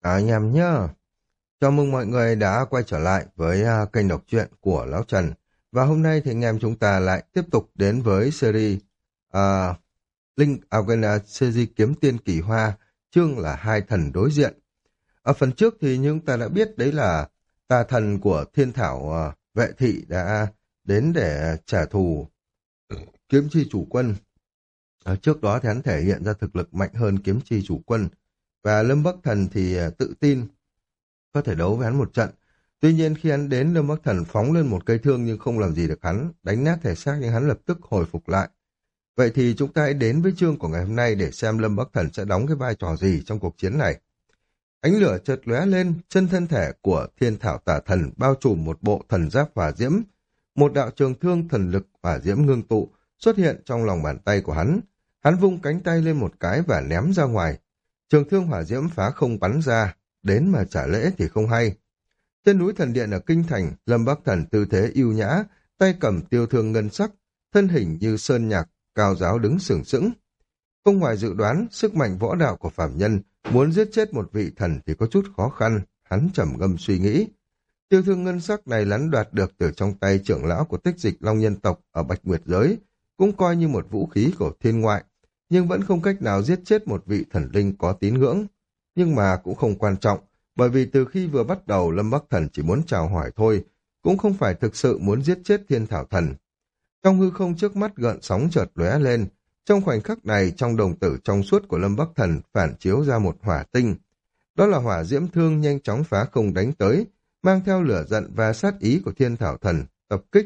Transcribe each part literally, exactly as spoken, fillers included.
À, anh em nhá. Chào mừng mọi người đã quay trở lại với à, kênh đọc truyện của Lão Trần. Và hôm nay thì anh em chúng ta lại tiếp tục đến với series uh, Linh à, quên là series Kiếm Tiên Kỳ Hoa, chương là Hai Thần Đối Diện. Ở phần trước thì chúng ta đã biết đấy là tà thần của Thiên Thảo à, Vệ Thị đã đến để trả thù Kiếm Chi Chủ Quân. Ở trước đó thì hắn thể hiện ra thực lực mạnh hơn Kiếm Chi Chủ Quân. Và Lâm Bắc Thần thì à, tự tin có thể đấu với hắn một trận. Tuy nhiên khi hắn đến, Lâm Bắc Thần phóng lên một cây thương nhưng không làm gì được hắn, đánh nát thể xác nhưng hắn lập tức hồi phục lại. Vậy thì chúng ta hãy đến với chương của ngày hôm nay để xem Lâm Bắc Thần sẽ đóng cái vai trò gì trong cuộc chiến này. Ánh lửa chợt lóe lên, chân thân thể của Thiên Thảo Tả Thần bao trùm một bộ thần giáp hỏa diễm. Một đạo trường thương thần lực hỏa diễm ngưng tụ xuất hiện trong lòng bàn tay của hắn. Hắn vung cánh tay lên một cái và ném ra ngoài. Trường thương hỏa diễm phá không bắn ra, đến mà trả lễ thì không hay. Trên núi thần điện ở Kinh Thành, Lâm Bắc Thần tư thế ưu nhã, tay cầm tiêu thương ngân sắc, thân hình như sơn nhạc, cao giáo đứng sừng sững. Không ngoài dự đoán, sức mạnh võ đạo của phạm nhân muốn giết chết một vị thần thì có chút khó khăn, hắn trầm ngâm suy nghĩ. Tiêu thương ngân sắc này lắn đoạt được từ trong tay trưởng lão của Tích Dịch Long nhân tộc ở Bạch Nguyệt giới, cũng coi như một vũ khí của thiên ngoại, nhưng vẫn không cách nào giết chết một vị thần linh có tín ngưỡng. Nhưng mà cũng không quan trọng, bởi vì từ khi vừa bắt đầu Lâm Bắc Thần chỉ muốn chào hỏi thôi, cũng không phải thực sự muốn giết chết Thiên Thảo Thần. Trong hư không trước mắt gợn sóng chợt lóe lên, trong khoảnh khắc này trong đồng tử trong suốt của Lâm Bắc Thần phản chiếu ra một hỏa tinh. Đó là hỏa diễm thương nhanh chóng phá không đánh tới, mang theo lửa giận và sát ý của Thiên Thảo Thần, tập kích.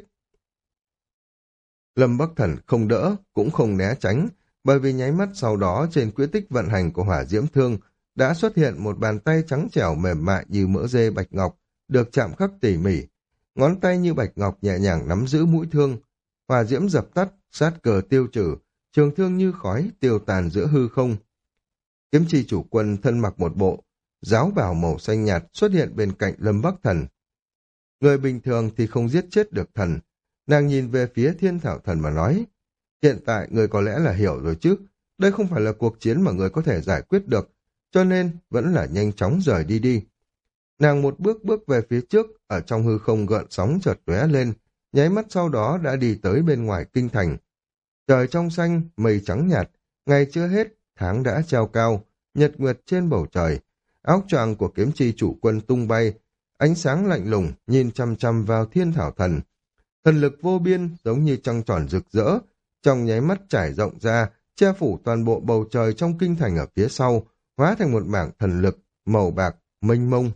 Lâm Bắc Thần không đỡ, cũng không né tránh, bởi vì nháy mắt sau đó trên quỹ tích vận hành của hỏa diễm thương đã xuất hiện một bàn tay trắng trẻo mềm mại như mỡ dê bạch ngọc, được chạm khắc tỉ mỉ. Ngón tay như bạch ngọc nhẹ nhàng nắm giữ mũi thương, hỏa diễm dập tắt, sát cờ tiêu trừ, trường thương như khói tiêu tàn giữa hư không. Kiếm Chi Chủ Quân thân mặc một bộ giáo bào màu xanh nhạt xuất hiện bên cạnh Lâm Bắc Thần. Người bình thường thì không giết chết được thần. Nàng nhìn về phía Thiên Thảo Thần mà nói, hiện tại người có lẽ là hiểu rồi chứ, đây không phải là cuộc chiến mà người có thể giải quyết được, cho nên vẫn là nhanh chóng rời đi đi. Nàng một bước bước về phía trước, ở trong hư không gợn sóng chợt lóe lên, nháy mắt sau đó đã đi tới bên ngoài kinh thành. Trời trong xanh, mây trắng nhạt, ngày chưa hết, tháng đã treo cao, nhật nguyệt trên bầu trời, áo choàng của Kiếm Chi Chủ Quân tung bay, ánh sáng lạnh lùng nhìn chăm chăm vào Thiên Thảo Thần. Thần lực vô biên giống như trăng tròn rực rỡ, trong nháy mắt trải rộng ra, che phủ toàn bộ bầu trời trong kinh thành ở phía sau, hóa thành một mảng thần lực màu bạc mênh mông.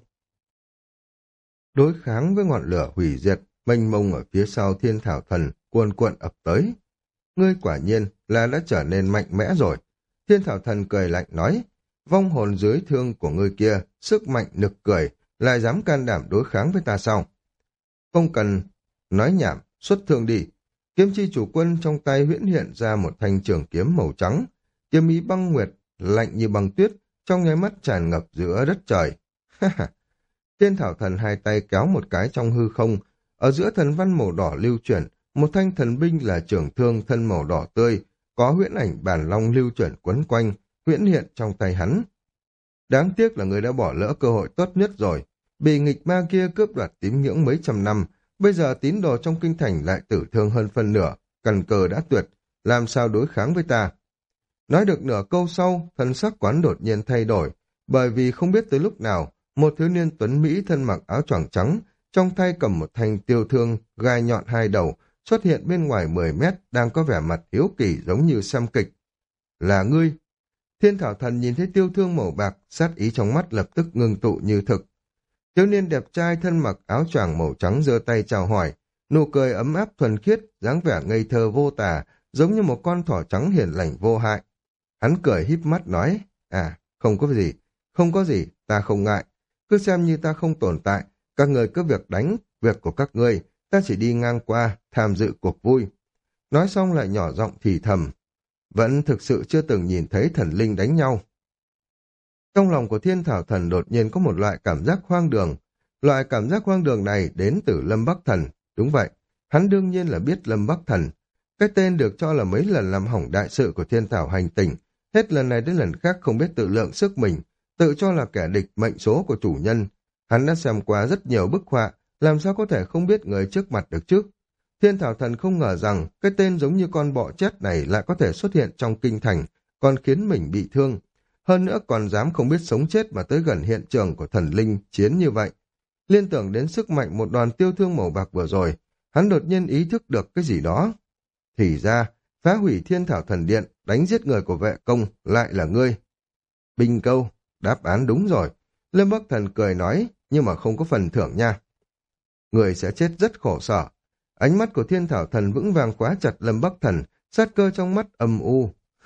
Đối kháng với ngọn lửa hủy diệt mênh mông ở phía sau Thiên Thảo Thần cuồn cuộn ập tới. Ngươi quả nhiên là đã trở nên mạnh mẽ rồi. Thiên Thảo Thần cười lạnh nói, vong hồn dưới thương của ngươi kia, sức mạnh nực cười, lại dám can đảm đối kháng với ta sao? Không cần nói nhảm, xuất thương đi. Kiếm Chi Chủ Quân trong tay huyễn hiện ra một thanh trường kiếm màu trắng, kiếm ý băng nguyệt, lạnh như băng tuyết, trong nháy mắt tràn ngập giữa đất trời. Thiên Thảo Thần hai tay kéo một cái trong hư không, ở giữa thần văn màu đỏ lưu chuyển, một thanh thần binh là trường thương thân màu đỏ tươi, có huyễn ảnh bản long lưu chuyển quấn quanh, huyễn hiện trong tay hắn. Đáng tiếc là người đã bỏ lỡ cơ hội tốt nhất rồi, bị nghịch ma kia cướp đoạt tín ngưỡng mấy trăm năm, bây giờ tín đồ trong kinh thành lại tử thương hơn phân nửa, căn cơ đã tuyệt, làm sao đối kháng với ta? Nói được nửa câu sau, thân sắc quán đột nhiên thay đổi, bởi vì không biết tới lúc nào, một thiếu niên tuấn Mỹ thân mặc áo choàng trắng, trong tay cầm một thanh tiêu thương gai nhọn hai đầu, xuất hiện bên ngoài mười mét, đang có vẻ mặt hiếu kỳ giống như xem kịch. Là ngươi! Thiên Thảo Thần nhìn thấy tiêu thương màu bạc, sát ý trong mắt lập tức ngưng tụ như thực. Thiếu niên đẹp trai thân mặc áo choàng màu trắng giơ tay chào hỏi, nụ cười ấm áp thuần khiết, dáng vẻ ngây thơ vô tả, giống như một con thỏ trắng hiền lành vô hại. Hắn cười híp mắt nói, à, không có gì, không có gì, ta không ngại, cứ xem như ta không tồn tại, các người cứ việc đánh, việc của các ngươi, ta chỉ đi ngang qua, tham dự cuộc vui. Nói xong lại nhỏ giọng thì thầm, vẫn thực sự chưa từng nhìn thấy thần linh đánh nhau. Trong lòng của Thiên Thảo Thần đột nhiên có một loại cảm giác hoang đường. Loại cảm giác hoang đường này đến từ Lâm Bắc Thần. Đúng vậy, hắn đương nhiên là biết Lâm Bắc Thần. Cái tên được cho là mấy lần làm hỏng đại sự của Thiên Thảo hành tinh. Hết lần này đến lần khác không biết tự lượng sức mình. tự cho là kẻ địch mệnh số của chủ nhân. Hắn đã xem qua rất nhiều bức họa, làm sao có thể không biết người trước mặt được chứ? Thiên Thảo Thần không ngờ rằng cái tên giống như con bọ chết này lại có thể xuất hiện trong kinh thành, còn khiến mình bị thương. Hơn nữa còn dám không biết sống chết mà tới gần hiện trường của thần linh chiến như vậy. Liên tưởng đến sức mạnh một đoàn tiêu thương màu bạc vừa rồi, hắn đột nhiên ý thức được cái gì đó. Thì ra, phá hủy Thiên Thảo Thần Điện, đánh giết người của vệ công lại là ngươi. Bình câu, đáp án đúng rồi. Lâm Bắc Thần cười nói, nhưng mà không có phần thưởng nha. Người sẽ chết rất khổ sở. Ánh mắt của Thiên Thảo Thần vững vàng quá chặt Lâm Bắc Thần, sát cơ trong mắt âm u.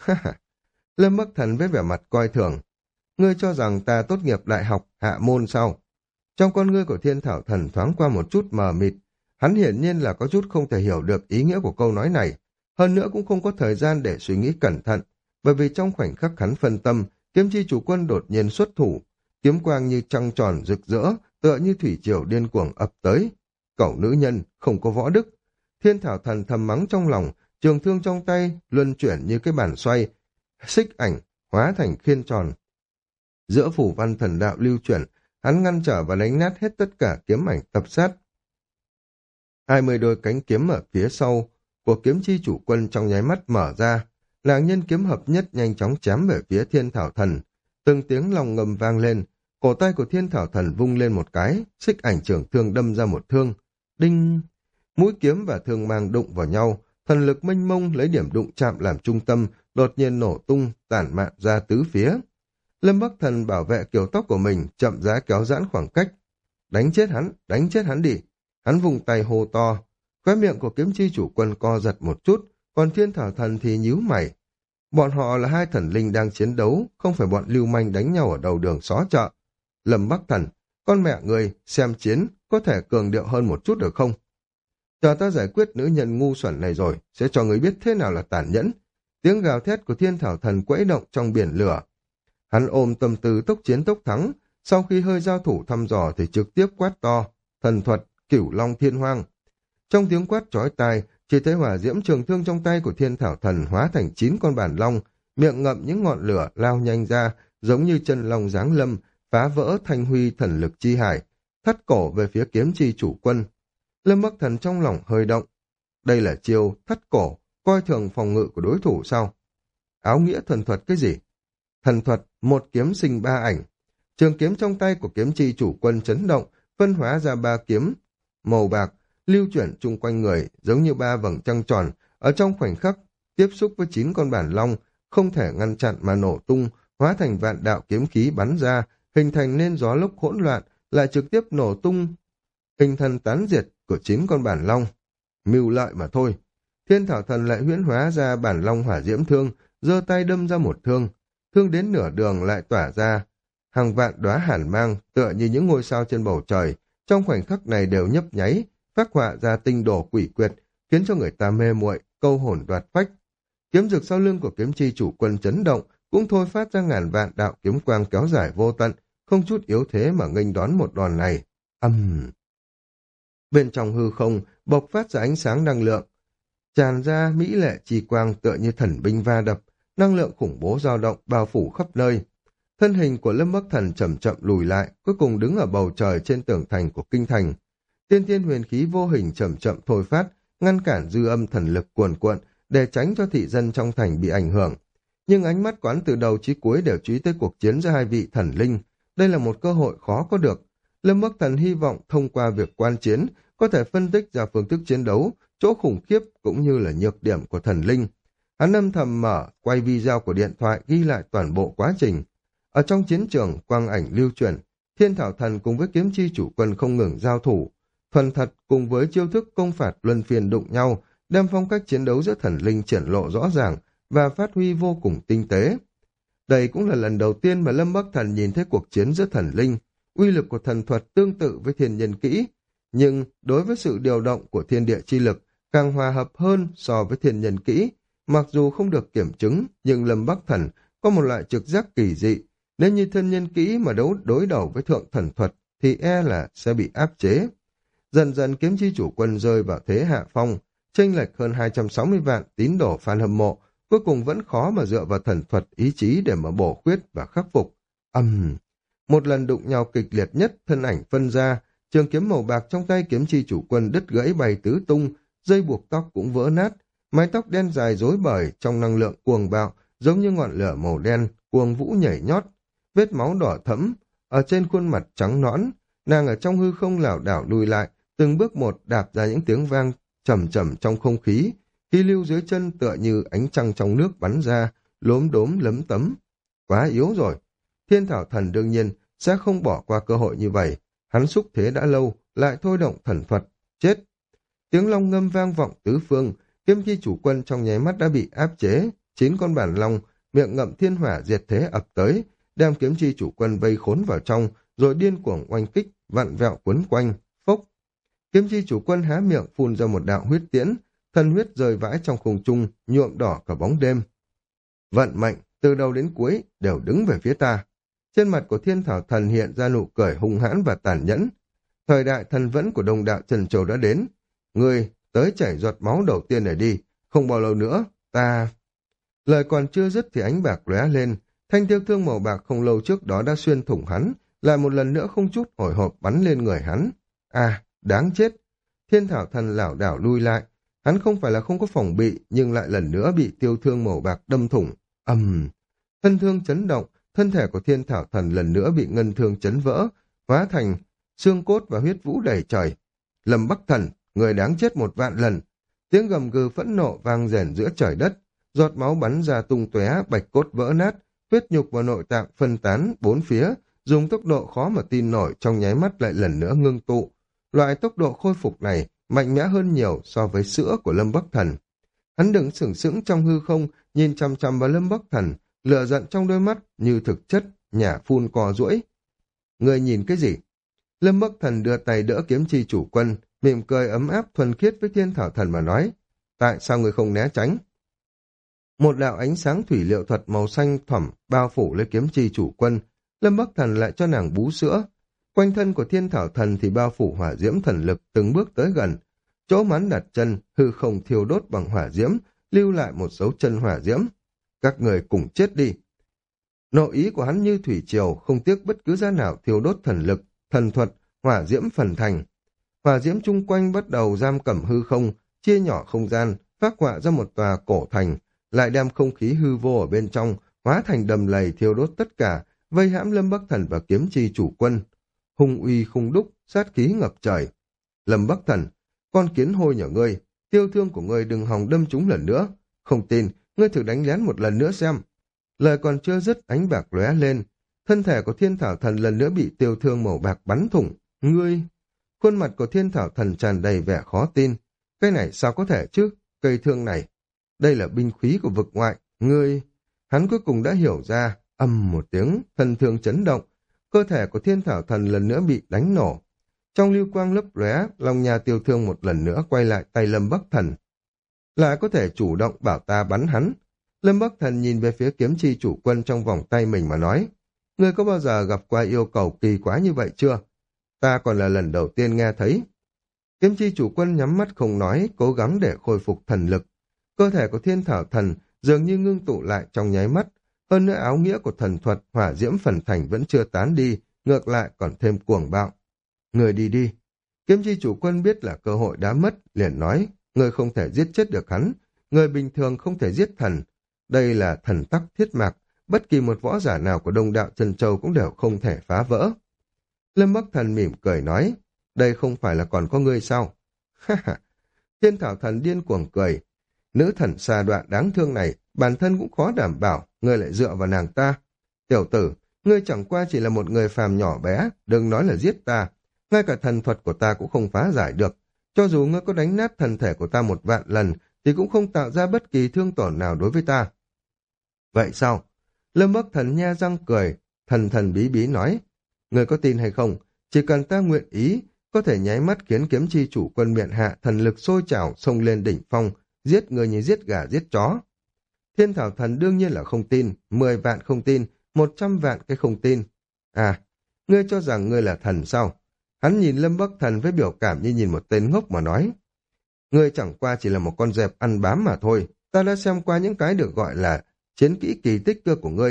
Lâm Bắc Thần với vẻ mặt coi thường. Ngươi cho rằng ta tốt nghiệp đại học hạ môn sao? Trong con ngươi của Thiên Thảo Thần thoáng qua một chút mờ mịt. Hắn hiển nhiên là có chút không thể hiểu được ý nghĩa của câu nói này. Hơn nữa cũng không có thời gian để suy nghĩ cẩn thận, bởi vì trong khoảnh khắc hắn phân tâm, kiếm chi chủ quân đột nhiên xuất thủ. Kiếm quang như trăng tròn rực rỡ, tựa như thủy triều điên cuồng ập tới. Cẩu nữ nhân, không có võ đức. Thiên Thảo Thần thầm mắng trong lòng, trường thương trong tay luân chuyển như cái bàn xoay, xích ảnh hóa thành khiên tròn. Giữa phủ văn thần đạo lưu chuyển, hắn ngăn trở và đánh nát hết tất cả kiếm ảnh tập sát. Hai mươi đôi cánh kiếm ở phía sau của kiếm chi chủ quân trong nháy mắt mở ra, làng nhân kiếm hợp nhất nhanh chóng chém về phía Thiên Thảo Thần. Từng tiếng lòng ngầm vang lên, cổ tay của Thiên Thảo Thần vung lên một cái, xích ảnh trưởng thương đâm ra một thương. Đinh! Mũi kiếm và thương mang đụng vào nhau, thần lực mênh mông lấy điểm đụng chạm làm trung tâm, đột nhiên nổ tung, tản mạn ra tứ phía. Lâm Bắc Thần bảo vệ kiểu tóc của mình, chậm rãi kéo giãn khoảng cách. Đánh chết hắn, đánh chết hắn đi. Hắn vùng tay hô to. Khóe miệng của kiếm chi chủ quân co giật một chút, còn Thiên Thảo Thần thì nhíu mày. Bọn họ là hai thần linh đang chiến đấu, không phải bọn lưu manh đánh nhau ở đầu đường xó chợ. Lâm Bắc Thần, con mẹ người, xem chiến, có thể cường điệu hơn một chút được không? Chờ ta giải quyết nữ nhân ngu xuẩn này rồi, sẽ cho người biết thế nào là tàn nhẫn. Tiếng gào thét của Thiên Thảo Thần quẫy động trong biển lửa. Hắn ôm tâm tư tốc chiến tốc thắng, sau khi hơi giao thủ thăm dò thì trực tiếp quát to, thần thuật, cửu long thiên hoang. Trong tiếng quát chói tai, chỉ thấy hỏa diễm trường thương trong tay của Thiên Thảo Thần hóa thành chín con bản long, miệng ngậm những ngọn lửa lao nhanh ra, giống như chân long giáng lâm, phá vỡ thanh huy thần lực chi hải, thắt cổ về phía kiếm chi chủ quân. Lâm Bắc Thần trong lòng hơi động. Đây là chiêu thắt cổ, coi thường phòng ngự của đối thủ sao? Áo nghĩa thần thuật cái gì? Thần thuật, một kiếm sinh ba ảnh. Trường kiếm trong tay của kiếm chi chủ quân chấn động, phân hóa ra ba kiếm màu bạc, lưu chuyển chung quanh người, giống như ba vầng trăng tròn, ở trong khoảnh khắc, tiếp xúc với chín con bản long, không thể ngăn chặn mà nổ tung, hóa thành vạn đạo kiếm khí bắn ra, hình thành nên gió lốc hỗn loạn, lại trực tiếp nổ tung, hình thành tán diệt của chín con bản long. Mưu lợi mà thôi. Thiên Thảo Thần lại huyễn hóa ra bản long hỏa diễm thương, giơ tay đâm ra một thương. Thương đến nửa đường lại tỏa ra hàng vạn đóa hàn mang, tựa như những ngôi sao trên bầu trời, trong khoảnh khắc này đều nhấp nháy, phác họa ra tinh đồ quỷ quyệt, khiến cho người ta mê muội, câu hồn đoạt phách. Kiếm rực sau lưng của kiếm chi chủ quân chấn động, cũng thôi phát ra ngàn vạn đạo kiếm quang kéo dài vô tận, không chút yếu thế mà nghênh đón một đòn này. Âm! Uhm. Bên trong hư không bộc phát ra ánh sáng năng lượng, tràn ra mỹ lệ chi quang tựa như thần binh va đập, năng lượng khủng bố dao động bao phủ khắp nơi. Thân hình của Lâm Bắc Thần chậm chậm lùi lại, cuối cùng đứng ở bầu trời trên tường thành của kinh thành. Tiên thiên huyền khí vô hình chậm chậm thôi phát, ngăn cản dư âm thần lực cuồn cuộn để tránh cho thị dân trong thành bị ảnh hưởng. Nhưng ánh mắt quán từ đầu chí cuối đều chú ý tới cuộc chiến giữa hai vị thần linh. Đây là một cơ hội khó có được. Lâm Bắc Thần hy vọng thông qua việc quan chiến có thể phân tích ra phương thức chiến đấu, chỗ khủng khiếp cũng như là nhược điểm của thần linh. Hắn âm thầm mở, quay video của điện thoại ghi lại toàn bộ quá trình. Ở trong chiến trường, quang ảnh lưu chuyển, Thiên Thảo Thần cùng với kiếm chi chủ quân không ngừng giao thủ. Thuần thật cùng với chiêu thức công phạt luân phiên đụng nhau, đem phong cách chiến đấu giữa thần linh triển lộ rõ ràng và phát huy vô cùng tinh tế. Đây cũng là lần đầu tiên mà Lâm Bắc Thần nhìn thấy cuộc chiến giữa thần linh. Uy lực của thần thuật tương tự với thiên nhân kỹ, nhưng đối với sự điều động của thiên địa chi lực càng hòa hợp hơn so với thiên nhân kỹ. Mặc dù không được kiểm chứng, nhưng Lâm Bắc Thần có một loại trực giác kỳ dị. Nếu như thiên nhân kỹ mà đấu đối đầu với thượng thần thuật thì e là sẽ bị áp chế. Dần dần kiếm chi chủ quân rơi vào thế hạ phong, chênh lệch hơn hai trăm sáu mươi vạn tín đồ fan hâm mộ, cuối cùng vẫn khó mà dựa vào thần thuật ý chí để mà bổ khuyết và khắc phục. Âm! Uhm. Một lần đụng nhau kịch liệt nhất, thân ảnh phân ra, trường kiếm màu bạc trong tay kiếm chi chủ quân đứt gãy bay tứ tung, dây buộc tóc cũng vỡ nát, mái tóc đen dài rối bời trong năng lượng cuồng bạo, giống như ngọn lửa màu đen, cuồng vũ nhảy nhót, vết máu đỏ thẫm, ở trên khuôn mặt trắng nõn, nàng ở trong hư không lảo đảo lùi lại, từng bước một đạp ra những tiếng vang trầm trầm trong không khí, khí lưu dưới chân tựa như ánh trăng trong nước bắn ra, lốm đốm lấm tấm. Quá yếu rồi. Thiên Thảo Thần đương nhiên sẽ không bỏ qua cơ hội như vậy, hắn xúc thế đã lâu, lại thôi động thần thuật, chết. Tiếng long ngâm vang vọng tứ phương, kiếm chi chủ quân trong nháy mắt đã bị áp chế, chín con bản long, miệng ngậm thiên hỏa diệt thế ập tới, đem kiếm chi chủ quân vây khốn vào trong, rồi điên cuồng oanh kích, vặn vẹo quấn quanh, phốc. Kiếm chi chủ quân há miệng phun ra một đạo huyết tiễn, thần huyết rơi vãi trong không trung, nhuộm đỏ cả bóng đêm. Vận mệnh, từ đầu đến cuối, đều đứng về phía ta. Trên mặt của Thiên Thảo Thần hiện ra nụ cười hung hãn và tàn nhẫn. Thời đại thần vẫn của Đông Đạo Trần Châu đã đến. Ngươi tới chảy giọt máu đầu tiên để đi, không bao lâu nữa, ta... Lời còn chưa dứt thì ánh bạc lóe lên, thanh tiêu thương màu bạc không lâu trước đó đã xuyên thủng hắn, lại một lần nữa không chút hồi hộp bắn lên người hắn. À, đáng chết! Thiên Thảo Thần lảo đảo lui lại, hắn không phải là không có phòng bị, nhưng lại lần nữa bị tiêu thương màu bạc đâm thủng. Ầm! Uhm. Thân thương chấn động, thân thể của Thiên Thảo Thần lần nữa bị ngân thương chấn vỡ, hóa thành xương cốt và huyết vũ đầy trời. Lâm Bắc Thần, người đáng chết một vạn lần! Tiếng gầm gừ phẫn nộ vang rền giữa trời đất, giọt máu bắn ra tung tóe, bạch cốt vỡ nát, huyết nhục và nội tạng phân tán bốn phía, dùng tốc độ khó mà tin nổi trong nháy mắt lại lần nữa ngưng tụ. Loại tốc độ khôi phục này mạnh mẽ hơn nhiều so với sữa của Lâm Bắc Thần. Hắn đứng sừng sững trong hư không, nhìn chằm chằm vào Lâm Bắc Thần, lửa giận trong đôi mắt như thực chất, nhả phun cò duỗi. Người nhìn cái gì? Lâm Bắc Thần đưa tay đỡ kiếm chi chủ quân, mỉm cười ấm áp thuần khiết với Thiên Thảo Thần mà nói. Tại sao người không né tránh? Một đạo ánh sáng thủy liệu thuật màu xanh thẳm bao phủ lấy kiếm chi chủ quân, Lâm Bắc Thần lại cho nàng bú sữa. Quanh thân của Thiên Thảo Thần thì bao phủ hỏa diễm thần lực từng bước tới gần. Chỗ mắn đặt chân, hư không thiêu đốt bằng hỏa diễm, lưu lại một dấu chân hỏa diễm. Các người cùng chết đi. Nội ý của hắn như thủy triều, không tiếc bất cứ giá nào thiêu đốt thần lực, thần thuật, hỏa diễm phần thành. Hỏa diễm chung quanh bắt đầu giam cầm hư không, chia nhỏ không gian, phác họa ra một tòa cổ thành, lại đem không khí hư vô ở bên trong, hóa thành đầm lầy thiêu đốt tất cả, vây hãm Lâm Bắc Thần và kiếm chi chủ quân. Hung uy khung đúc, sát khí ngập trời. Lâm Bắc Thần, con kiến hôi nhỏ ngươi, tiêu thương của ngươi đừng hòng đâm chúng lần nữa. Không tin, ngươi thử đánh lén một lần nữa xem. Lời còn chưa dứt, ánh bạc lóe lên. Thân thể của Thiên Thảo Thần lần nữa bị tiêu thương màu bạc bắn thủng. Ngươi! Khuôn mặt của Thiên Thảo Thần tràn đầy vẻ khó tin. Cái này sao có thể chứ? Cây thương này. Đây là binh khí của vực ngoại. Ngươi! Hắn cuối cùng đã hiểu ra. Ầm một tiếng, thân thương chấn động. Cơ thể của Thiên Thảo Thần lần nữa bị đánh nổ. Trong lưu quang lấp lóe, lòng nhà tiêu thương một lần nữa quay lại tay Lâm Bắc Thần. Lại có thể chủ động bảo ta bắn hắn. Lâm Bắc Thần nhìn về phía kiếm chi chủ quân trong vòng tay mình mà nói. Ngươi có bao giờ gặp qua yêu cầu kỳ quá như vậy chưa? Ta còn là lần đầu tiên nghe thấy. Kiếm chi chủ quân nhắm mắt không nói, cố gắng để khôi phục thần lực. Cơ thể của Thiên Thảo Thần dường như ngưng tụ lại trong nháy mắt. Hơn nữa áo nghĩa của thần thuật hỏa diễm phần thành vẫn chưa tán đi, ngược lại còn thêm cuồng bạo. Người đi đi. Kiếm chi chủ quân biết là cơ hội đã mất, liền nói, người không thể giết chết được hắn, người bình thường không thể giết thần. Đây là thần tắc thiết mạc, bất kỳ một võ giả nào của Đông Đạo Trần Châu cũng đều không thể phá vỡ. Lâm Bắc Thần mỉm cười nói, đây không phải là còn có ngươi sao? Ha ha! Thiên Thảo Thần điên cuồng cười. Nữ thần xa đoạn đáng thương này, bản thân cũng khó đảm bảo, ngươi lại dựa vào nàng ta. Tiểu tử, ngươi chẳng qua chỉ là một người phàm nhỏ bé, đừng nói là giết ta. Ngay cả thần thuật của ta cũng không phá giải được. Cho dù ngươi có đánh nát thân thể của ta một vạn lần, thì cũng không tạo ra bất kỳ thương tổn nào đối với ta. Vậy sao? Lâm Bắc Thần nha răng cười, thần thần bí bí nói. Ngươi có tin hay không? Chỉ cần ta nguyện ý, có thể nháy mắt khiến kiếm chi chủ quân miện hạ thần lực sôi trào xông lên đỉnh phong, giết người như giết gà giết chó. Thiên Thảo Thần đương nhiên là không tin, mười vạn không tin, một trăm vạn cái không tin. À, ngươi cho rằng ngươi là thần sao? Hắn nhìn Lâm Bắc Thần với biểu cảm như nhìn một tên ngốc mà nói. Ngươi chẳng qua chỉ là một con dẹp ăn bám mà thôi. Ta đã xem qua những cái được gọi là chiến kỹ kỳ tích cơ của ngươi.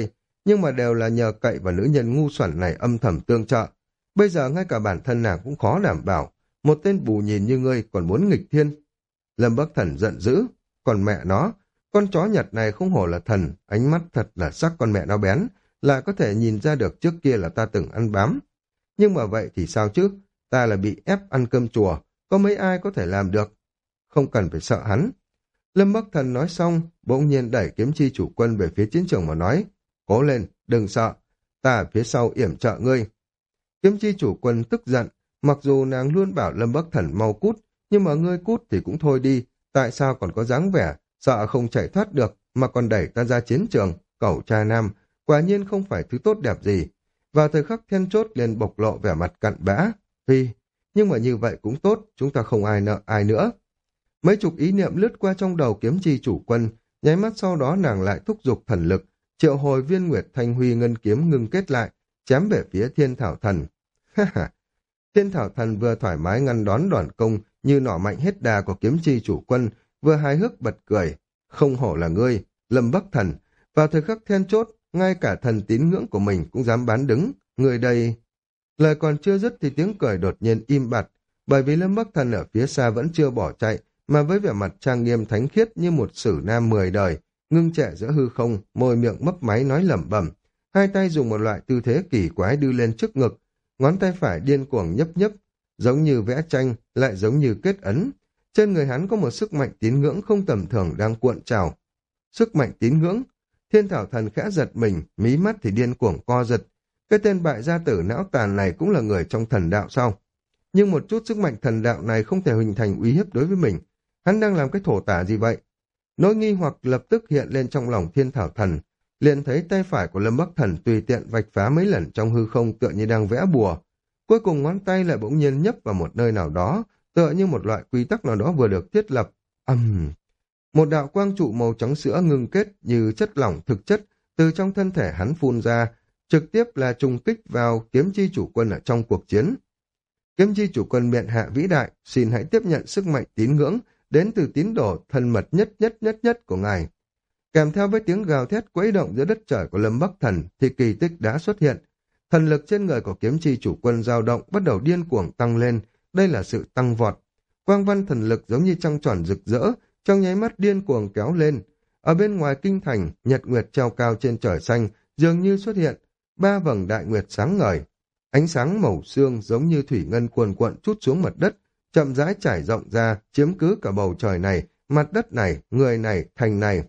nhưng mà đều là nhờ cậy vào nữ nhân ngu xuẩn này âm thầm tương trợ. Bây giờ ngay cả bản thân nàng cũng khó đảm bảo, một tên bù nhìn như ngươi còn muốn nghịch thiên. Lâm Bắc Thần giận dữ, còn mẹ nó, con chó Nhật này không hổ là thần, ánh mắt thật là sắc con mẹ nó bén, lại có thể nhìn ra được trước kia là ta từng ăn bám. Nhưng mà vậy thì sao chứ, ta là bị ép ăn cơm chùa, có mấy ai có thể làm được, không cần phải sợ hắn. Lâm Bắc Thần nói xong, bỗng nhiên đẩy kiếm chi chủ quân về phía chiến trường mà nói, cố lên, đừng sợ, ta ở phía sau yểm trợ ngươi. Kiếm chi chủ quân tức giận, mặc dù nàng luôn bảo Lâm Bắc Thần mau cút, nhưng mà ngươi cút thì cũng thôi đi, tại sao còn có dáng vẻ, sợ không chạy thoát được, mà còn đẩy ta ra chiến trường, cẩu cha nam, quả nhiên không phải thứ tốt đẹp gì. Vào thời khắc then chốt liền bộc lộ vẻ mặt cặn bã, phi, nhưng mà như vậy cũng tốt, chúng ta không ai nợ ai nữa. Mấy chục ý niệm lướt qua trong đầu kiếm chi chủ quân, nháy mắt sau đó nàng lại thúc giục thần lực, triệu hồi viên nguyệt thanh huy ngân kiếm ngưng kết lại, chém về phía thiên thảo thần. Ha ha! Thiên thảo thần vừa thoải mái ngăn đón đòn công như nỏ mạnh hết đà của kiếm chi chủ quân, vừa hài hước bật cười. Không hổ là ngươi, Lâm Bắc Thần. Vào thời khắc then chốt, ngay cả thần tín ngưỡng của mình cũng dám bán đứng. Người đây... Lời còn chưa dứt thì tiếng cười đột nhiên im bặt, bởi vì Lâm Bắc Thần ở phía xa vẫn chưa bỏ chạy, mà với vẻ mặt trang nghiêm thánh khiết như một sử nam mười đời, ngưng trệ giữa hư không, môi miệng mấp máy nói lẩm bẩm, hai tay dùng một loại tư thế kỳ quái đưa lên trước ngực, ngón tay phải điên cuồng nhấp nhấp, giống như vẽ tranh, lại giống như kết ấn. Trên người hắn có một sức mạnh tín ngưỡng không tầm thường đang cuộn trào. Sức mạnh tín ngưỡng, thiên thảo thần khẽ giật mình, mí mắt thì điên cuồng co giật. Cái tên bại gia tử não tàn này cũng là người trong thần đạo sao? Nhưng một chút sức mạnh thần đạo này không thể hình thành uy hiếp đối với mình. Hắn đang làm cái thổ tả gì vậy? Nỗi nghi hoặc lập tức hiện lên trong lòng thiên thảo thần, liền thấy tay phải của Lâm Bắc Thần tùy tiện vạch phá mấy lần trong hư không tựa như đang vẽ bùa. Cuối cùng ngón tay lại bỗng nhiên nhấp vào một nơi nào đó, tựa như một loại quy tắc nào đó vừa được thiết lập. Ầm! Uhm. Một đạo quang trụ màu trắng sữa ngưng kết như chất lỏng thực chất từ trong thân thể hắn phun ra, trực tiếp là trùng kích vào kiếm chi chủ quân ở trong cuộc chiến. Kiếm chi chủ quân miện hạ vĩ đại, xin hãy tiếp nhận sức mạnh tín ngưỡng đến từ tín đồ thân mật nhất nhất nhất nhất của ngài. Kèm theo với tiếng gào thét quấy động giữa đất trời của Lâm Bắc Thần thì kỳ tích đã xuất hiện. Thần lực trên người của kiếm chi chủ quân dao động bắt đầu điên cuồng tăng lên, đây là sự tăng vọt. Quang văn thần lực giống như trăng tròn rực rỡ, trong nháy mắt điên cuồng kéo lên. Ở bên ngoài kinh thành, nhật nguyệt treo cao trên trời xanh, dường như xuất hiện ba vầng đại nguyệt sáng ngời. Ánh sáng màu xương giống như thủy ngân cuồn cuộn trút xuống mặt đất, chậm rãi trải rộng ra, chiếm cứ cả bầu trời này, mặt đất này, người này, thành này.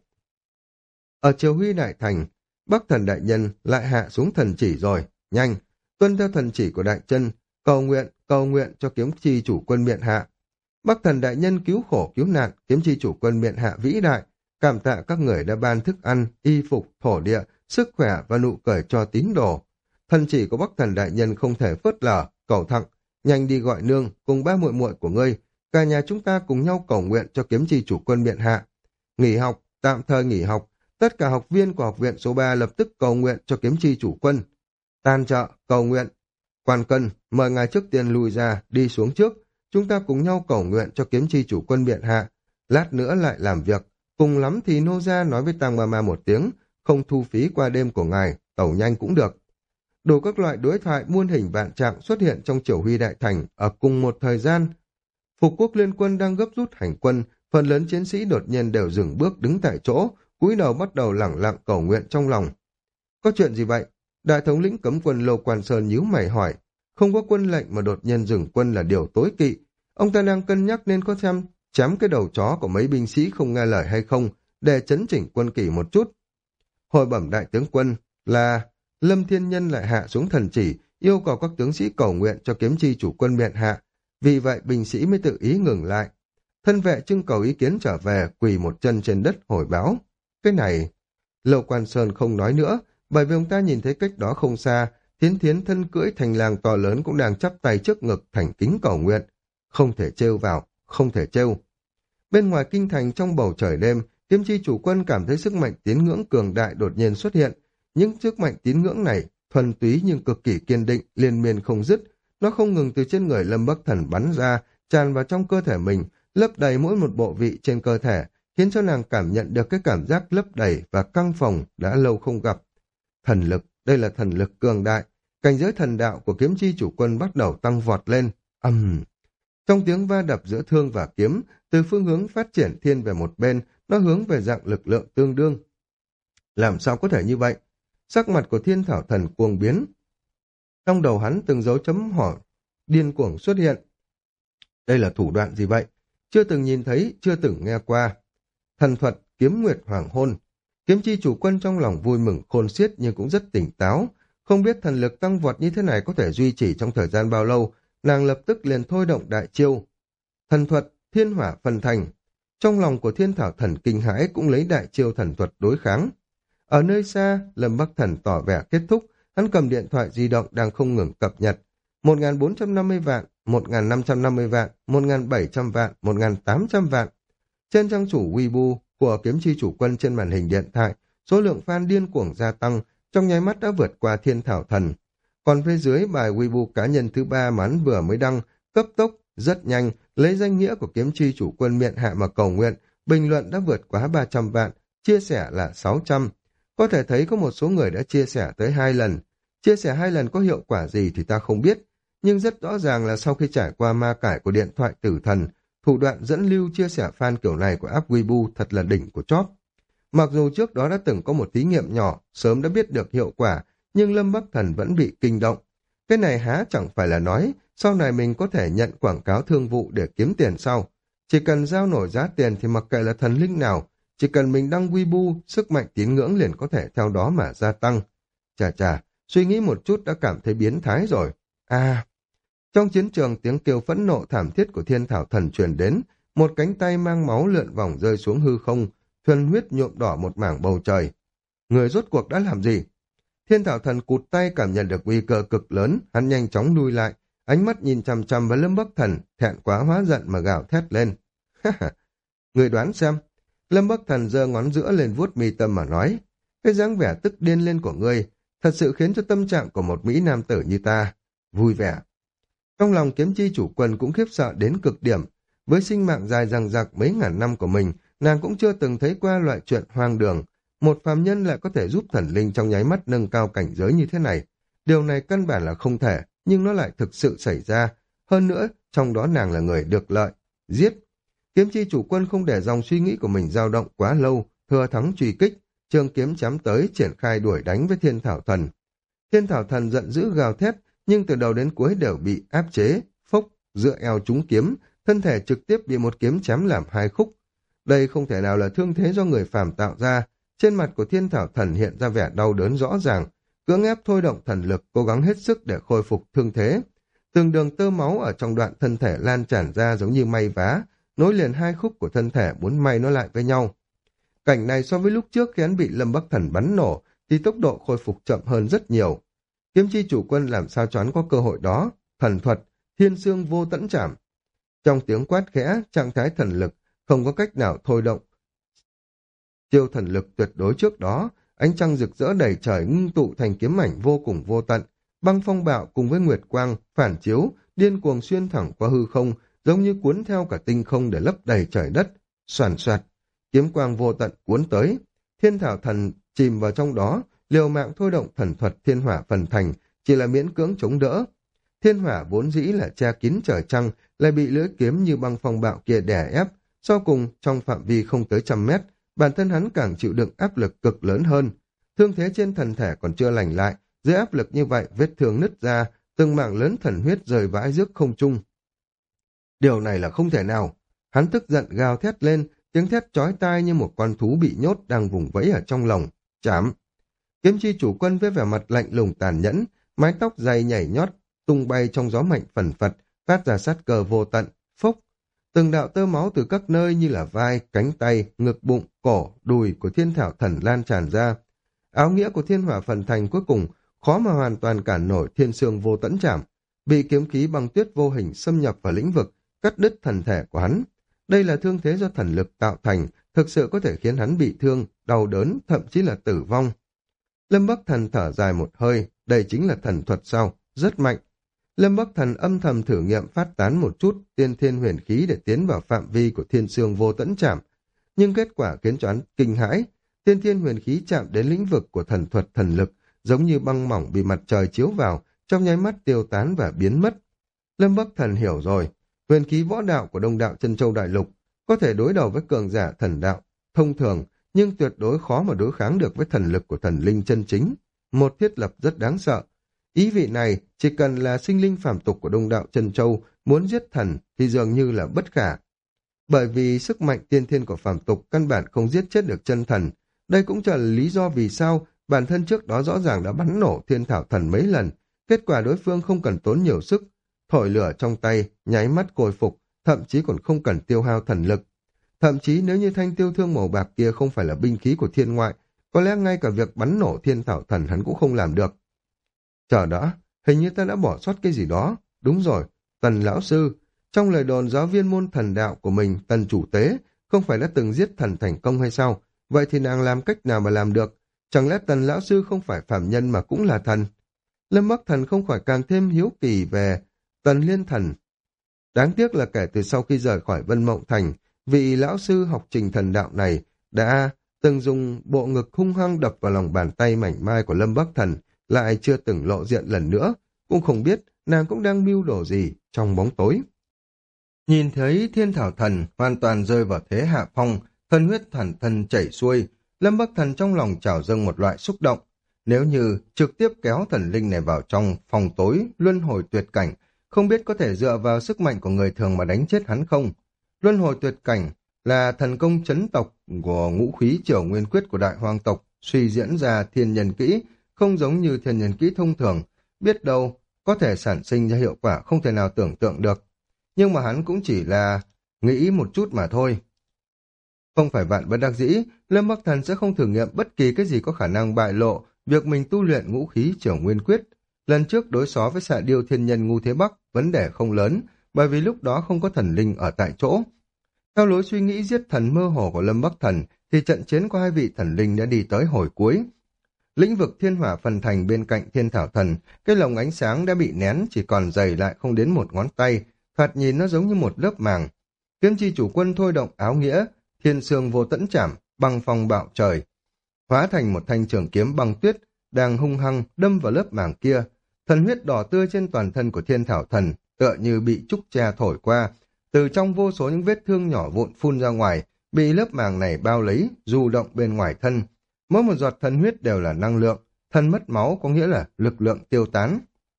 Ở Triều Huy Đại Thành, Bắc Thần Đại Nhân lại hạ xuống thần chỉ rồi, nhanh, tuân theo thần chỉ của Đại Chân, cầu nguyện, cầu nguyện cho kiếm chi chủ quân miện hạ. Bắc Thần Đại Nhân cứu khổ cứu nạn, kiếm chi chủ quân miện hạ vĩ đại, cảm tạ các người đã ban thức ăn, y phục, thổ địa, sức khỏe và nụ cười cho tín đồ. Thần chỉ của Bắc Thần Đại Nhân không thể phớt lờ, cầu thẳng, nhanh đi gọi nương cùng ba muội muội của ngươi, cả nhà chúng ta cùng nhau cầu nguyện cho kiếm chi chủ quân miện hạ. Nghỉ học, tạm thời nghỉ học, tất cả học viên của học viện số ba lập tức cầu nguyện cho kiếm chi chủ quân. Tan chợ, cầu nguyện. Quan cân, mời ngài trước tiên lùi ra, đi xuống trước, chúng ta cùng nhau cầu nguyện cho kiếm chi chủ quân miện hạ. Lát nữa lại làm việc, cùng lắm thì nô gia nói với Tăng Mama một tiếng, không thu phí qua đêm của ngài, tẩu nhanh cũng được. Đủ các loại đối thoại muôn hình vạn trạng xuất hiện trong Triều Huy Đại Thành ở cùng một thời gian. Phục quốc liên quân đang gấp rút hành quân, phần lớn chiến sĩ đột nhiên đều dừng bước đứng tại chỗ, cúi đầu bắt đầu lẳng lặng cầu nguyện trong lòng. Có chuyện gì vậy? Đại thống lĩnh cấm quân Lô Quan Sơn nhíu mày hỏi. Không có quân lệnh mà đột nhiên dừng quân là điều tối kỵ. Ông ta đang cân nhắc nên có xem chém cái đầu chó của mấy binh sĩ không nghe lời hay không, để chấn chỉnh quân kỷ một chút. Hồi bẩm đại tướng quân là Lâm Thiên Nhân lại hạ xuống thần chỉ, yêu cầu các tướng sĩ cầu nguyện cho kiếm chi chủ quân miện hạ. Vì vậy binh sĩ mới tự ý ngừng lại. Thân vệ trưng cầu ý kiến trở về, quỳ một chân trên đất hồi báo. Cái này... Lô Quan Sơn không nói nữa, bởi vì ông ta nhìn thấy cách đó không xa, Thiến Thiến thân cưỡi thành lang to lớn cũng đang chắp tay trước ngực thành kính cầu nguyện. Không thể trêu vào, không thể trêu. Bên ngoài kinh thành trong bầu trời đêm, kiếm chi chủ quân cảm thấy sức mạnh tín ngưỡng cường đại đột nhiên xuất hiện. Những sức mạnh tín ngưỡng này, thuần túy nhưng cực kỳ kiên định, liên miên không dứt. Nó không ngừng từ trên người Lâm Bắc Thần bắn ra, tràn vào trong cơ thể mình, lấp đầy mỗi một bộ vị trên cơ thể, khiến cho nàng cảm nhận được cái cảm giác lấp đầy và căng phồng đã lâu không gặp. Thần lực, đây là thần lực cường đại. Cảnh giới thần đạo của kiếm chi chủ quân bắt đầu tăng vọt lên. Ầm. Uhm. Trong tiếng va đập giữa thương và kiếm, từ phương hướng phát triển thiên về một bên, nó hướng về dạng lực lượng tương đương. Làm sao có thể như vậy? Sắc mặt của thiên thảo thần cuồng biến. Trong đầu hắn từng dấu chấm hỏi điên cuồng xuất hiện. Đây là thủ đoạn gì vậy? Chưa từng nhìn thấy, chưa từng nghe qua. Thần thuật kiếm nguyệt hoàng hôn. Kiếm chi chủ quân trong lòng vui mừng khôn xiết nhưng cũng rất tỉnh táo. Không biết thần lực tăng vọt như thế này có thể duy trì trong thời gian bao lâu, nàng lập tức liền thôi động đại chiêu. Thần thuật thiên hỏa phân thành. Trong lòng của thiên thảo thần kinh hãi cũng lấy đại chiêu thần thuật đối kháng. Ở nơi xa, Lâm Bắc Thần tỏ vẻ kết thúc, hắn cầm điện thoại di động đang không ngừng cập nhật. một nghìn bốn trăm năm mươi vạn, một nghìn năm trăm năm mươi vạn, một nghìn bảy trăm vạn, một nghìn tám trăm vạn. Trên trang chủ Weibo của kiếm chi chủ quân trên màn hình điện thoại, số lượng fan điên cuồng gia tăng, trong nháy mắt đã vượt qua thiên thảo thần. Còn phía dưới bài Weibo cá nhân thứ ba mà hắn vừa mới đăng, cấp tốc, rất nhanh, lấy danh nghĩa của kiếm chi chủ quân miệng hạ mà cầu nguyện, bình luận đã vượt quá ba trăm vạn, chia sẻ là sáu trăm. Có thể thấy có một số người đã chia sẻ tới hai lần. Chia sẻ hai lần có hiệu quả gì thì ta không biết, nhưng rất rõ ràng là sau khi trải qua ma cải của điện thoại tử thần, thủ đoạn dẫn lưu chia sẻ fan kiểu này của app Weibo thật là đỉnh của chóp. Mặc dù trước đó đã từng có một thí nghiệm nhỏ, sớm đã biết được hiệu quả, nhưng Lâm Bắc Thần vẫn bị kinh động. Cái này há chẳng phải là nói, sau này mình có thể nhận quảng cáo thương vụ để kiếm tiền sau. Chỉ cần giao nổi giá tiền thì mặc kệ là thần linh nào, chỉ cần mình đăng Weibo, sức mạnh tín ngưỡng liền có thể theo đó mà gia tăng. Chà chà, suy nghĩ một chút đã cảm thấy biến thái rồi. À, trong chiến trường tiếng kêu phẫn nộ thảm thiết của thiên thảo thần truyền đến, một cánh tay mang máu lượn vòng rơi xuống hư không, thuần huyết nhuộm đỏ một mảng bầu trời. Người rốt cuộc đã làm gì? Thiên thảo thần cụt tay cảm nhận được nguy cơ cực lớn, hắn nhanh chóng lui lại, ánh mắt nhìn chằm chằm vào Lâm Bắc Thần, thẹn quá hóa giận mà gào thét lên. Người đoán xem. Lâm Bắc Thần giơ ngón giữa lên vuốt mi tâm mà nói, cái dáng vẻ tức điên lên của ngươi thật sự khiến cho tâm trạng của một mỹ nam tử như ta vui vẻ. Trong lòng kiếm chi chủ quân cũng khiếp sợ đến cực điểm. Với sinh mạng dài dằng dặc mấy ngàn năm của mình, nàng cũng chưa từng thấy qua loại chuyện hoang đường. Một phàm nhân lại có thể giúp thần linh trong nháy mắt nâng cao cảnh giới như thế này. Điều này căn bản là không thể, nhưng nó lại thực sự xảy ra. Hơn nữa, trong đó nàng là người được lợi. Giết! Kiếm chi chủ quân không để dòng suy nghĩ của mình dao động quá lâu, thừa thắng truy kích, trường kiếm chém tới triển khai đuổi đánh với thiên thảo thần. Thiên thảo thần giận dữ gào thét, nhưng từ đầu đến cuối đều bị áp chế, phốc, dựa eo trúng kiếm, thân thể trực tiếp bị một kiếm chém làm hai khúc. Đây không thể nào là thương thế do người phàm tạo ra, trên mặt của thiên thảo thần hiện ra vẻ đau đớn rõ ràng, cưỡng ép thôi động thần lực, cố gắng hết sức để khôi phục thương thế. Từng đường tơ máu ở trong đoạn thân thể lan tràn ra giống như may vá, nối liền hai khúc của thân thể muốn may nó lại với nhau. Cảnh này so với lúc trước khi hắn bị Lâm Bắc Thần bắn nổ, thì tốc độ khôi phục chậm hơn rất nhiều. Kiếm chi chủ quân làm sao choán có cơ hội đó, thần thuật, thiên xương vô tẫn trảm. Trong tiếng quát khẽ, trạng thái thần lực, không có cách nào thôi động. Chiêu thần lực tuyệt đối trước đó, ánh trăng rực rỡ đầy trời ngưng tụ thành kiếm mảnh vô cùng vô tận, băng phong bạo cùng với nguyệt quang, phản chiếu, điên cuồng xuyên thẳng qua hư không, giống như cuốn theo cả tinh không để lấp đầy trời đất. Soàn soạt, kiếm quang vô tận cuốn tới, thiên thảo thần chìm vào trong đó, liều mạng thôi động thần thuật thiên hỏa phần thành, chỉ là miễn cưỡng chống đỡ. Thiên hỏa vốn dĩ là che kín trời trăng, lại bị lưỡi kiếm như băng phong bạo kia đè ép, sau cùng trong phạm vi không tới trăm mét, bản thân hắn càng chịu đựng áp lực cực lớn hơn. Thương thế trên thần thể còn chưa lành lại, dưới áp lực như vậy vết thương nứt ra, từng mảng lớn thần huyết rơi vãi rước không trung. Điều này là không thể nào. Hắn tức giận gào thét lên, tiếng thét chói tai như một con thú bị nhốt đang vùng vẫy ở trong lồng. Chảm! Kiếm chi chủ quân với vẻ mặt lạnh lùng tàn nhẫn, mái tóc dày nhảy nhót, tung bay trong gió mạnh phần phật, phát ra sát cờ vô tận, phốc. Từng đạo tơ máu từ các nơi như là vai, cánh tay, ngực bụng, cổ, đùi của thiên thảo thần lan tràn ra. Áo nghĩa của thiên hỏa phần thành cuối cùng khó mà hoàn toàn cản nổi thiên sương vô tẫn trảm, bị kiếm khí băng tuyết vô hình xâm nhập vào lĩnh vực, cắt đứt thần thể của hắn. Đây là thương thế do thần lực tạo thành, thực sự có thể khiến hắn bị thương, đau đớn, thậm chí là tử vong. Lâm Bắc Thần thở dài một hơi, đây chính là thần thuật sao, rất mạnh. Lâm Bắc Thần âm thầm thử nghiệm phát tán một chút tiên thiên huyền khí để tiến vào phạm vi của thiên sương vô tẫn trảm, nhưng kết quả khiến cho hắn kinh hãi. Tiên thiên huyền khí chạm đến lĩnh vực của thần thuật thần lực, giống như băng mỏng bị mặt trời chiếu vào, trong nháy mắt tiêu tán và biến mất. Lâm Bắc Thần hiểu rồi, huyền khí võ đạo của Đông Đạo Chân Châu Đại Lục có thể đối đầu với cường giả thần đạo thông thường, nhưng tuyệt đối khó mà đối kháng được với thần lực của thần linh chân chính. Một thiết lập rất đáng sợ. Ý vị này, chỉ cần là sinh linh phàm tục của Đông Đạo Chân Châu muốn giết thần thì dường như là bất khả. Bởi vì sức mạnh tiên thiên của phàm tục căn bản không giết chết được chân thần. Đây cũng là lý do vì sao bản thân trước đó rõ ràng đã bắn nổ thiên thảo thần mấy lần. Kết quả đối phương không cần tốn nhiều sức, thổi lửa trong tay, nháy mắt khôi phục, thậm chí còn không cần tiêu hao thần lực. Thậm chí nếu như thanh tiêu thương màu bạc kia không phải là binh khí của thiên ngoại, có lẽ ngay cả việc bắn nổ thiên thảo thần hắn cũng không làm được. Chờ đã, hình như ta đã bỏ sót cái gì đó. Đúng rồi, Tần lão sư, trong lời đồn giáo viên môn thần đạo của mình, Tần chủ tế, không phải đã từng giết thần thành công hay sao? Vậy thì nàng làm cách nào mà làm được? Chẳng lẽ Tần lão sư không phải phàm nhân mà cũng là thần? Lâm Bắc Thần không khỏi càng thêm hiếu kỳ về Tần Liên Thần. Đáng tiếc là kể từ sau khi rời khỏi Vân Mộng Thành, vị lão sư học trình thần đạo này đã từng dùng bộ ngực hung hăng đập vào lòng bàn tay mảnh mai của Lâm Bắc Thần, lại chưa từng lộ diện lần nữa, cũng không biết nàng cũng đang mưu đồ gì trong bóng tối. Nhìn thấy thiên thảo thần hoàn toàn rơi vào thế hạ phong, thân huyết thần thân chảy xuôi, Lâm Bắc Thần trong lòng trào dâng một loại xúc động. Nếu như trực tiếp kéo thần linh này vào trong phòng tối, luân hồi tuyệt cảnh, không biết có thể dựa vào sức mạnh của người thường mà đánh chết hắn không? Luân hồi tuyệt cảnh là thần công chấn tộc của ngũ khí triều nguyên quyết của đại hoang tộc, suy diễn ra thiên nhân kỹ, không giống như thiên nhân kỹ thông thường, biết đâu có thể sản sinh ra hiệu quả không thể nào tưởng tượng được. Nhưng mà hắn cũng chỉ là nghĩ một chút mà thôi. Không phải vạn bất đắc dĩ, Lâm Bắc Thần sẽ không thử nghiệm bất kỳ cái gì có khả năng bại lộ việc mình tu luyện ngũ khí triều nguyên quyết. Lần trước đối xó với xạ điêu thiên nhân Ngu Thế Bắc, vấn đề không lớn, bởi vì lúc đó không có thần linh ở tại chỗ. Theo lối suy nghĩ giết thần mơ hồ của Lâm Bắc Thần, thì trận chiến của hai vị thần linh đã đi tới hồi cuối. Lĩnh vực thiên hỏa phần thành bên cạnh thiên thảo thần, cái lồng ánh sáng đã bị nén chỉ còn dày lại không đến một ngón tay, thoạt nhìn nó giống như một lớp màng. Kiếm chi chủ quân thôi động áo nghĩa, thiên sương vô tẫn chảm, băng phong bạo trời, hóa thành một thanh trường kiếm băng tuyết, đang hung hăng đâm vào lớp màng kia. Thần huyết đỏ tươi trên toàn thân của thiên thảo thần, tựa như bị trúc tre thổi qua, từ trong vô số những vết thương nhỏ vụn phun ra ngoài, bị lớp màng này bao lấy, du động bên ngoài thân. Mỗi một giọt thần huyết đều là năng lượng, thân mất máu có nghĩa là lực lượng tiêu tán.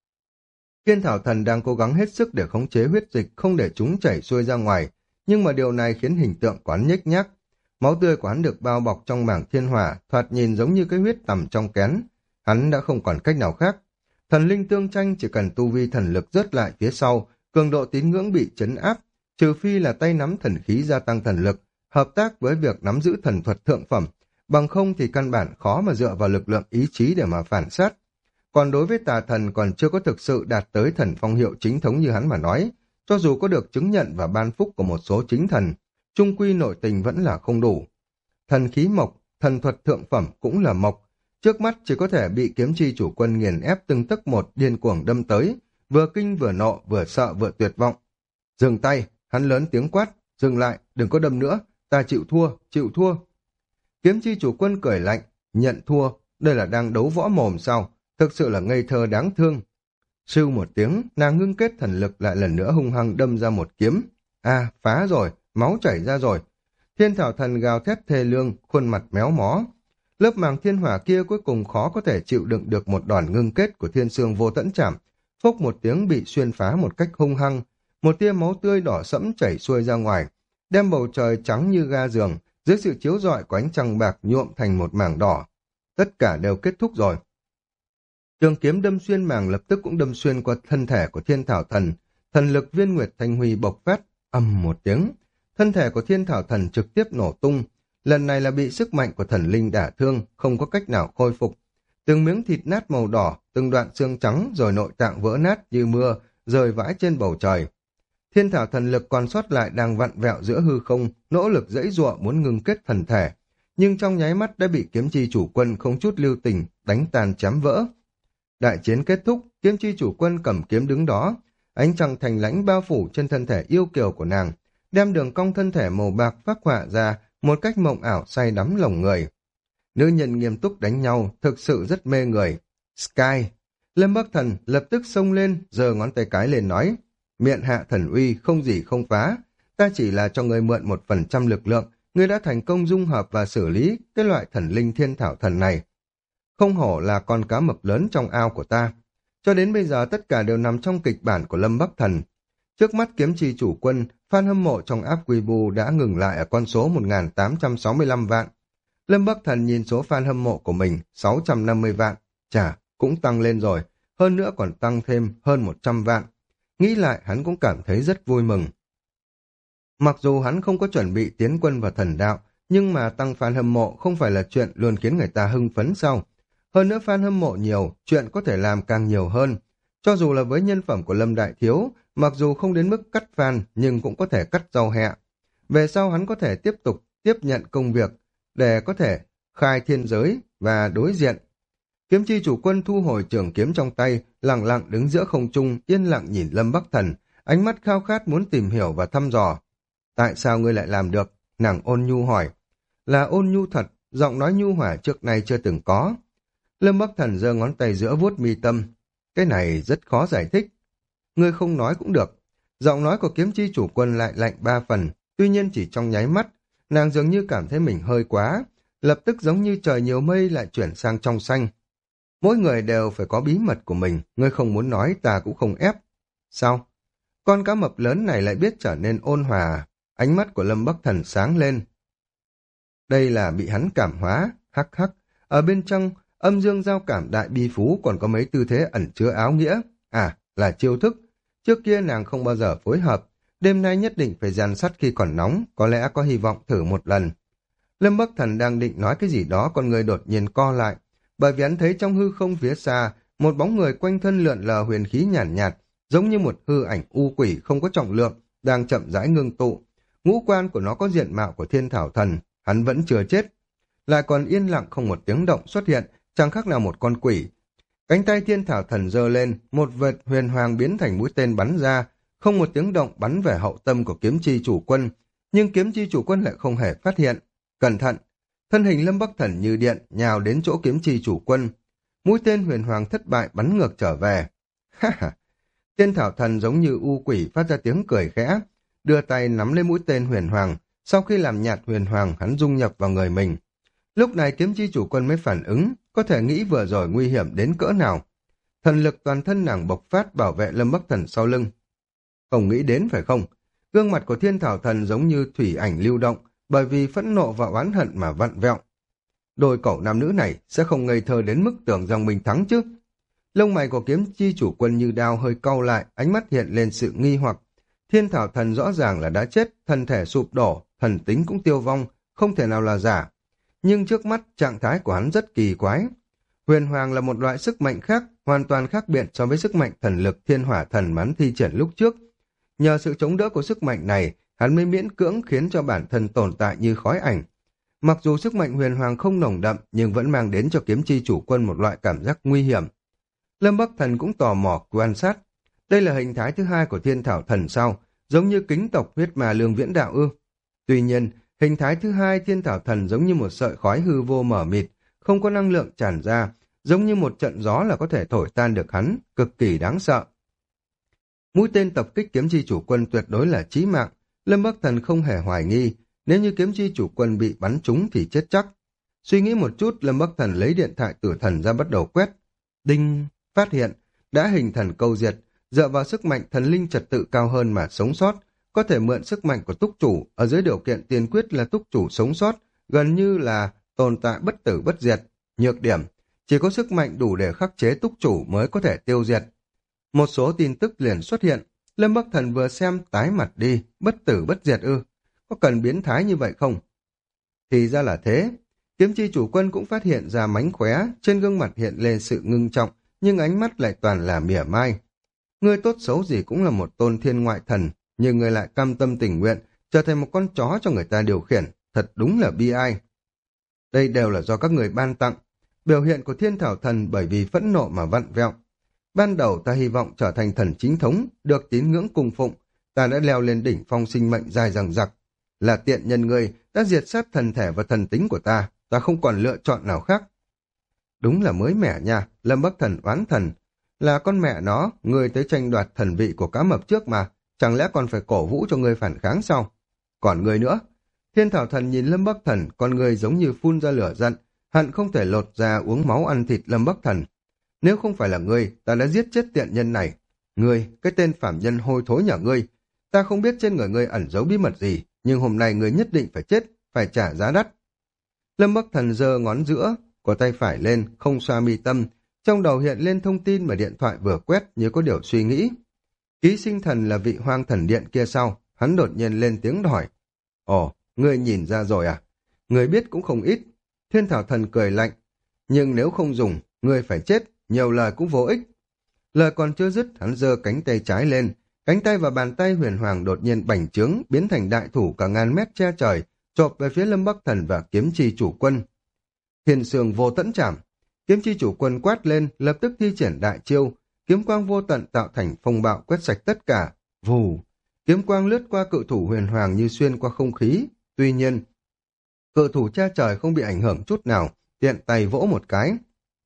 Thiên thảo thần đang cố gắng hết sức để khống chế huyết dịch không để chúng chảy xuôi ra ngoài, nhưng mà điều này khiến hình tượng của hắn nhếch nhác. Máu tươi của hắn được bao bọc trong mảng thiên hỏa, thoạt nhìn giống như cái huyết tầm trong kén. Hắn đã không còn cách nào khác. Thần linh tương tranh chỉ cần tu vi thần lực rớt lại phía sau, cường độ tín ngưỡng bị chấn áp, trừ phi là tay nắm thần khí gia tăng thần lực, hợp tác với việc nắm giữ thần thuật thượng phẩm, bằng không thì căn bản khó mà dựa vào lực lượng ý chí để mà phản sát. Còn đối với tà thần còn chưa có thực sự đạt tới thần phong hiệu chính thống như hắn mà nói, cho dù có được chứng nhận và ban phúc của một số chính thần, chung quy nội tình vẫn là không đủ. Thần khí mộc, thần thuật thượng phẩm cũng là mộc, trước mắt chỉ có thể bị kiếm chi chủ quân nghiền ép từng tấc một điên cuồng đâm tới, vừa kinh vừa nộ, vừa sợ vừa tuyệt vọng. Dừng tay, hắn lớn tiếng quát, dừng lại, đừng có đâm nữa, ta chịu thua, chịu thua. Kiếm chi chủ quân cười lạnh, nhận thua, đây là đang đấu võ mồm sao, thực sự là ngây thơ đáng thương. Sưu một tiếng, nàng ngưng kết thần lực lại lần nữa hung hăng đâm ra một kiếm. À, phá rồi, máu chảy ra rồi. Thiên thảo thần gào thét thê lương, khuôn mặt méo mó. Lớp màng thiên hỏa kia cuối cùng khó có thể chịu đựng được một đòn ngưng kết của thiên sương vô tẫn chảm. Phốc một tiếng bị xuyên phá một cách hung hăng. Một tia máu tươi đỏ sẫm chảy xuôi ra ngoài, đem bầu trời trắng như ga giường, dưới sự chiếu rọi của ánh trăng bạc nhuộm thành một mảng đỏ. Tất cả đều kết thúc rồi. Trường kiếm đâm xuyên màng lập tức cũng đâm xuyên qua thân thể của thiên thảo thần. Thần lực viên nguyệt thanh huy bộc phát, ầm một tiếng. Thân thể của thiên thảo thần trực tiếp nổ tung. Lần này là bị sức mạnh của thần linh đả thương, không có cách nào khôi phục. Từng miếng thịt nát màu đỏ, từng đoạn xương trắng rồi nội tạng vỡ nát như mưa, rơi vãi trên bầu trời. Thiên thảo thần lực còn sót lại đang vặn vẹo giữa hư không, nỗ lực giãy giụa muốn ngưng kết thần thể. Nhưng trong nháy mắt đã bị kiếm chi chủ quân không chút lưu tình, đánh tan chém vỡ. Đại chiến kết thúc, kiếm chi chủ quân cầm kiếm đứng đó, ánh trăng thành lãnh bao phủ trên thân thể yêu kiều của nàng, đem đường cong thân thể màu bạc phác họa ra một cách mộng ảo say đắm lòng người. Nữ nhân nghiêm túc đánh nhau, thực sự rất mê người. Sky. Lâm Bắc Thần lập tức xông lên, giơ ngón tay cái lên nói, miệng hạ thần uy, không gì không phá. Ta chỉ là cho người mượn một phần trăm lực lượng, người đã thành công dung hợp và xử lý cái loại thần linh thiên thảo thần này. Không hổ là con cá mập lớn trong ao của ta. Cho đến bây giờ tất cả đều nằm trong kịch bản của Lâm Bắc Thần. Trước mắt kiếm chi chủ quân, fan hâm mộ trong app Weibo đã ngừng lại ở con số một nghìn tám trăm sáu mươi lăm vạn. Lâm Bắc Thần nhìn số fan hâm mộ của mình sáu trăm năm mươi vạn. Chà, cũng tăng lên rồi. Hơn nữa còn tăng thêm hơn một trăm vạn. Nghĩ lại hắn cũng cảm thấy rất vui mừng. Mặc dù hắn không có chuẩn bị tiến quân vào thần đạo, nhưng mà tăng fan hâm mộ không phải là chuyện luôn khiến người ta hưng phấn sao. Hơn nữa fan hâm mộ nhiều, chuyện có thể làm càng nhiều hơn. Cho dù là với nhân phẩm của Lâm Đại Thiếu, mặc dù không đến mức cắt fan nhưng cũng có thể cắt rau hẹ. Về sau hắn có thể tiếp tục tiếp nhận công việc để có thể khai thiên giới và đối diện. Kiếm chi chủ quân thu hồi trường kiếm trong tay, lặng lặng đứng giữa không trung, yên lặng nhìn Lâm Bắc Thần, ánh mắt khao khát muốn tìm hiểu và thăm dò. Tại sao ngươi lại làm được? Nàng ôn nhu hỏi. Là ôn nhu thật, giọng nói nhu hòa trước nay chưa từng có. Lâm Bắc Thần giơ ngón tay giữa vuốt mi tâm. Cái này rất khó giải thích. Ngươi không nói cũng được. Giọng nói của kiếm chi chủ quân lại lạnh ba phần, tuy nhiên chỉ trong nháy mắt, nàng dường như cảm thấy mình hơi quá, lập tức giống như trời nhiều mây lại chuyển sang trong xanh. Mỗi người đều phải có bí mật của mình, ngươi không muốn nói ta cũng không ép. Sao? Con cá mập lớn này lại biết trở nên ôn hòa, ánh mắt của Lâm Bắc Thần sáng lên. Đây là bị hắn cảm hóa, hắc hắc, ở bên trong âm dương giao cảm đại bi phú còn có mấy tư thế ẩn chứa áo nghĩa, à, là chiêu thức. Trước kia nàng không bao giờ phối hợp, đêm nay nhất định phải rèn sắt khi còn nóng, có lẽ có hy vọng thử một lần. Lâm Bắc Thần đang định nói cái gì đó, con người đột nhiên co lại, bởi vì hắn thấy trong hư không phía xa, một bóng người quanh thân lượn lờ huyền khí nhàn nhạt, nhạt, giống như một hư ảnh u quỷ không có trọng lượng, đang chậm rãi ngưng tụ. Ngũ quan của nó có diện mạo của thiên thảo thần, hắn vẫn chưa chết. Lại còn yên lặng không một tiếng động xuất hiện, chẳng khác nào một con quỷ. Cánh tay thiên thảo thần giơ lên, một vệt huyền hoàng biến thành mũi tên bắn ra, không một tiếng động bắn về hậu tâm của kiếm chi chủ quân, nhưng kiếm chi chủ quân lại không hề phát hiện. Cẩn thận! Thân hình Lâm Bắc Thần như điện nhào đến chỗ kiếm chi chủ quân. Mũi tên huyền hoàng thất bại bắn ngược trở về. Ha ha! Thiên thảo thần giống như u quỷ phát ra tiếng cười khẽ, đưa tay nắm lấy mũi tên huyền hoàng, sau khi làm nhạt huyền hoàng hắn dung nhập vào người mình. Lúc này kiếm chi chủ quân mới phản ứng, có thể nghĩ vừa rồi nguy hiểm đến cỡ nào. Thần lực toàn thân nàng bộc phát bảo vệ Lâm Bắc Thần sau lưng. Không nghĩ đến phải không? Gương mặt của thiên thảo thần giống như thủy ảnh lưu động, bởi vì phẫn nộ và oán hận mà vặn vẹo. Đôi cẩu nam nữ này sẽ không ngây thơ đến mức tưởng rằng mình thắng chứ. Lông mày của kiếm chi chủ quân như đao hơi cau lại, ánh mắt hiện lên sự nghi hoặc. Thiên thảo thần rõ ràng là đã chết, thân thể sụp đổ, thần tính cũng tiêu vong, không thể nào là giả. Nhưng trước mắt trạng thái của hắn rất kỳ quái. Huyền hoàng là một loại sức mạnh khác, hoàn toàn khác biệt so với sức mạnh thần lực thiên hỏa thần mắn thi triển lúc trước. Nhờ sự chống đỡ của sức mạnh này, hắn mới miễn cưỡng khiến cho bản thân tồn tại như khói ảnh. Mặc dù sức mạnh huyền hoàng không nồng đậm, nhưng vẫn mang đến cho kiếm chi chủ quân một loại cảm giác nguy hiểm. Lâm Bắc Thần cũng tò mò quan sát. Đây là hình thái thứ hai của thiên thảo thần sao, giống như kính tộc huyết mà lương viễn đạo ư. Tuy nhiên, hình thái thứ hai thiên thảo thần giống như một sợi khói hư vô mở mịt, không có năng lượng tràn ra, giống như một trận gió là có thể thổi tan được hắn, cực kỳ đáng sợ. Mũi tên tập kích kiếm chi chủ quân tuyệt đối là chí mạng, Lâm Bắc Thần không hề hoài nghi, nếu như kiếm chi chủ quân bị bắn trúng thì chết chắc. Suy nghĩ một chút, Lâm Bắc Thần lấy điện thoại tử thần ra bắt đầu quét. Đinh, phát hiện, đã hình thần câu diệt, dựa vào sức mạnh thần linh trật tự cao hơn mà sống sót, có thể mượn sức mạnh của túc chủ, ở dưới điều kiện tiên quyết là túc chủ sống sót, gần như là tồn tại bất tử bất diệt. Nhược điểm, chỉ có sức mạnh đủ để khắc chế túc chủ mới có thể tiêu diệt. Một số tin tức liền xuất hiện, Lâm Bắc Thần vừa xem tái mặt đi, bất tử bất diệt ư, có cần biến thái như vậy không? Thì ra là thế, kiếm chi chủ quân cũng phát hiện ra mánh khóe, trên gương mặt hiện lên sự ngưng trọng, nhưng ánh mắt lại toàn là mỉa mai. Ngươi tốt xấu gì cũng là một tôn thiên ngoại thần, nhưng ngươi lại cam tâm tình nguyện, trở thành một con chó cho người ta điều khiển, thật đúng là bi ai. Đây đều là do các người ban tặng, biểu hiện của thiên thảo thần bởi vì phẫn nộ mà vặn vẹo. Ban đầu ta hy vọng trở thành thần chính thống, được tín ngưỡng cung phụng, ta đã leo lên đỉnh phong sinh mệnh dài dằng dặc. Là tiện nhân ngươi đã diệt sát thần thể và thần tính của ta, ta không còn lựa chọn nào khác. đúng là mới mẻ nha, Lâm Bắc Thần oán thần. Là con mẹ nó, ngươi tới tranh đoạt thần vị của cá mập trước mà, chẳng lẽ còn phải cổ vũ cho ngươi phản kháng sao? Còn ngươi nữa? Thiên Thảo Thần nhìn Lâm Bắc Thần, con người giống như phun ra lửa giận, hận không thể lột ra uống máu ăn thịt Lâm Bắc Thần. Nếu không phải là ngươi, ta đã giết chết tiện nhân này. Ngươi, cái tên phạm nhân hôi thối nhà ngươi, ta không biết trên người ngươi ẩn giấu bí mật gì, nhưng hôm nay ngươi nhất định phải chết, phải trả giá đắt. Lâm Bắc Thần giơ ngón giữa của tay phải lên, không xoa mi tâm, trong đầu hiện lên thông tin mà điện thoại vừa quét như có điều suy nghĩ. Ký sinh thần là vị hoang thần điện kia sao? Hắn đột nhiên lên tiếng hỏi. Ồ, ngươi nhìn ra rồi à? Ngươi biết cũng không ít. Thiên Thảo Thần cười lạnh. Nhưng nếu không dùng, ngươi phải chết, nhiều lời cũng vô ích. Lời còn chưa dứt, hắn giơ cánh tay trái lên. Cánh tay và bàn tay huyền hoàng đột nhiên bành trướng, biến thành đại thủ cả ngàn mét che trời, chộp về phía Lâm Bắc Thần và kiếm chi chủ quân. Thiên sương vô tẫn chảm. Kiếm chi chủ quân quát lên, lập tức thi triển đại chiêu. Kiếm quang vô tận tạo thành phong bạo quét sạch tất cả. Vù! Kiếm quang lướt qua cự thủ huyền hoàng như xuyên qua không khí. Tuy nhiên, cự thủ che trời không bị ảnh hưởng chút nào, tiện tay vỗ một cái.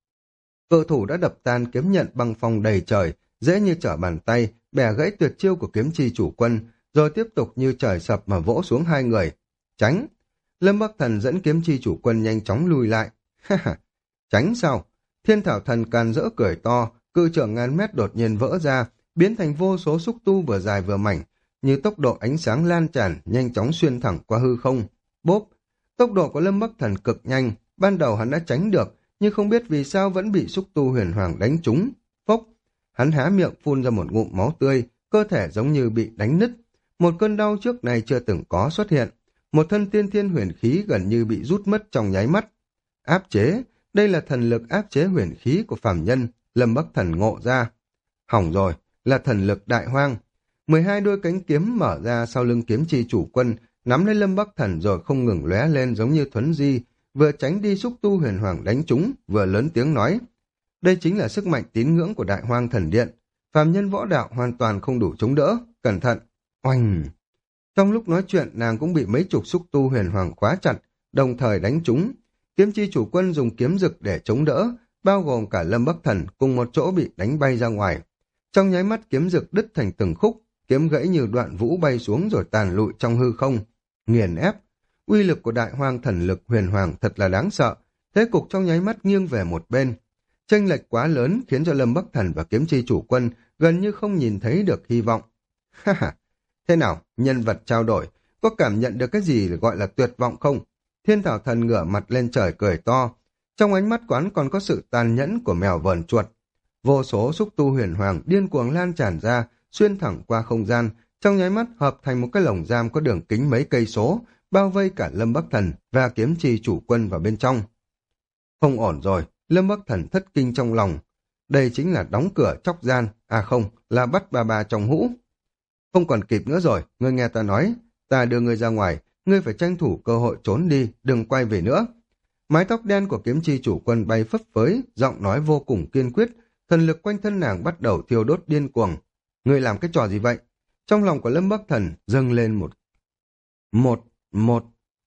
Cự thủ đã đập tan kiếm nhận băng phong đầy trời, dễ như trở bàn tay, bẻ gãy tuyệt chiêu của kiếm chi chủ quân, rồi tiếp tục như trời sập mà vỗ xuống hai người. Tránh! Lâm Bắc Thần dẫn kiếm chi chủ quân nhanh chóng lùi lại. Ha ha! Tránh sao? Thiên Thảo Thần càn rỡ cười to, cự trưởng ngàn mét đột nhiên vỡ ra, biến thành vô số xúc tu vừa dài vừa mảnh, như tốc độ ánh sáng lan tràn, nhanh chóng xuyên thẳng qua hư không. Bốp! Tốc độ của Lâm Bắc Thần cực nhanh, ban đầu hắn đã tránh được, nhưng không biết vì sao vẫn bị xúc tu huyền hoàng đánh trúng. Phốc! Hắn há miệng phun ra một ngụm máu tươi, cơ thể giống như bị đánh nứt. Một cơn đau trước này chưa từng có xuất hiện. Một thân tiên thiên huyền khí gần như bị rút mất trong nháy mắt. Áp chế! Đây là thần lực áp chế huyền khí của phàm nhân, Lâm Bắc Thần ngộ ra. Hỏng rồi, là thần lực đại hoang. mười hai đôi cánh kiếm mở ra sau lưng kiếm chi chủ quân, nắm lấy Lâm Bắc Thần rồi không ngừng lóe lên giống như thuấn di, vừa tránh đi xúc tu huyền hoàng đánh trúng, vừa lớn tiếng nói. Đây chính là sức mạnh tín ngưỡng của đại hoang thần điện. Phàm nhân võ đạo hoàn toàn không đủ chống đỡ, cẩn thận. Oanh! Trong lúc nói chuyện, nàng cũng bị mấy chục xúc tu huyền hoàng khóa chặt, đồng thời đánh trúng. Kiếm chi chủ quân dùng kiếm rực để chống đỡ, bao gồm cả Lâm Bắc Thần cùng một chỗ bị đánh bay ra ngoài. Trong nháy mắt kiếm rực đứt thành từng khúc, kiếm gãy như đoạn vũ bay xuống rồi tàn lụi trong hư không. Nghiền ép! Uy lực của đại hoang thần lực huyền hoàng thật là đáng sợ, thế cục trong nháy mắt nghiêng về một bên. Chênh lệch quá lớn khiến cho Lâm Bắc Thần và kiếm chi chủ quân gần như không nhìn thấy được hy vọng. Ha ha! Thế nào, nhân vật trao đổi, có cảm nhận được cái gì gọi là tuyệt vọng không? Thiên Thảo Thần ngửa mặt lên trời cười to. Trong ánh mắt quán còn có sự tàn nhẫn của mèo vờn chuột. Vô số xúc tu huyền hoàng điên cuồng lan tràn ra, xuyên thẳng qua không gian, trong nháy mắt hợp thành một cái lồng giam có đường kính mấy cây số, bao vây cả Lâm Bắc Thần và kiếm chi chủ quân vào bên trong. Không ổn rồi, Lâm Bắc Thần thất kinh trong lòng. Đây chính là đóng cửa chóc gian, à không, là bắt bà bà trong hũ. Không còn kịp nữa rồi, ngươi nghe ta nói, ta đưa ngươi ra ngoài, ngươi phải tranh thủ cơ hội trốn đi, đừng quay về nữa. Mái tóc đen của kiếm chi chủ quân bay phấp phới, giọng nói vô cùng kiên quyết, thần lực quanh thân nàng bắt đầu thiêu đốt điên cuồng. Ngươi làm cái trò gì vậy? Trong lòng của Lâm Bắc Thần dâng lên một một một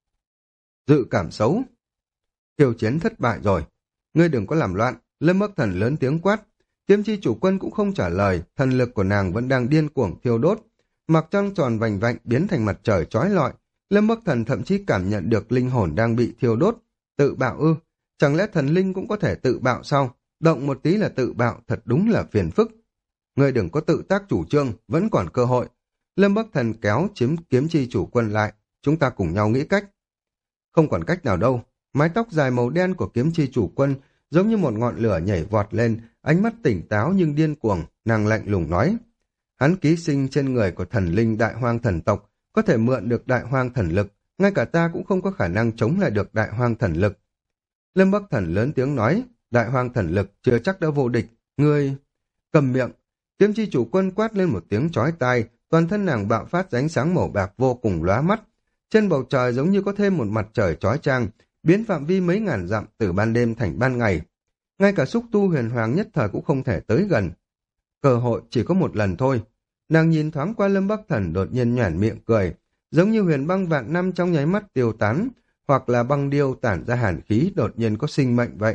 dự cảm xấu. Thiêu chiến thất bại rồi. Ngươi đừng có làm loạn. Lâm Bắc Thần lớn tiếng quát. Kiếm chi chủ quân cũng không trả lời, thần lực của nàng vẫn đang điên cuồng thiêu đốt. Mặt trăng tròn vành vạnh biến thành mặt trời chói lọi. Lâm Bắc Thần thậm chí cảm nhận được linh hồn đang bị thiêu đốt. Tự bạo ư? Chẳng lẽ thần linh cũng có thể tự bạo sao? Động một tí là tự bạo, thật đúng là phiền phức. Ngươi đừng có tự tác chủ trương, vẫn còn cơ hội. Lâm Bắc Thần kéo chiếm kiếm chi chủ quân lại, chúng ta cùng nhau nghĩ cách. Không còn cách nào đâu, mái tóc dài màu đen của kiếm chi chủ quân giống như một ngọn lửa nhảy vọt lên, ánh mắt tỉnh táo nhưng điên cuồng, nàng lạnh lùng nói. Hắn ký sinh trên người của thần linh đại hoang thần tộc, có thể mượn được đại hoang thần lực, ngay cả ta cũng không có khả năng chống lại được đại hoang thần lực. Lâm Bắc Thần lớn tiếng nói, đại hoang thần lực chưa chắc đã vô địch, ngươi... Cầm miệng, kiếm chi chủ quân quát lên một tiếng chói tai, toàn thân nàng bạo phát ánh sáng màu bạc vô cùng lóa mắt. Trên bầu trời giống như có thêm một mặt trời chói chang, biến phạm vi mấy ngàn dặm từ ban đêm thành ban ngày. Ngay cả xúc tu huyền hoàng nhất thời cũng không thể tới gần. Cơ hội chỉ có một lần thôi. Nàng nhìn thoáng qua Lâm Bắc Thần đột nhiên nhoẻn miệng cười, giống như huyền băng vạn năm trong nháy mắt tiêu tán, hoặc là băng điêu tản ra hàn khí đột nhiên có sinh mệnh vậy.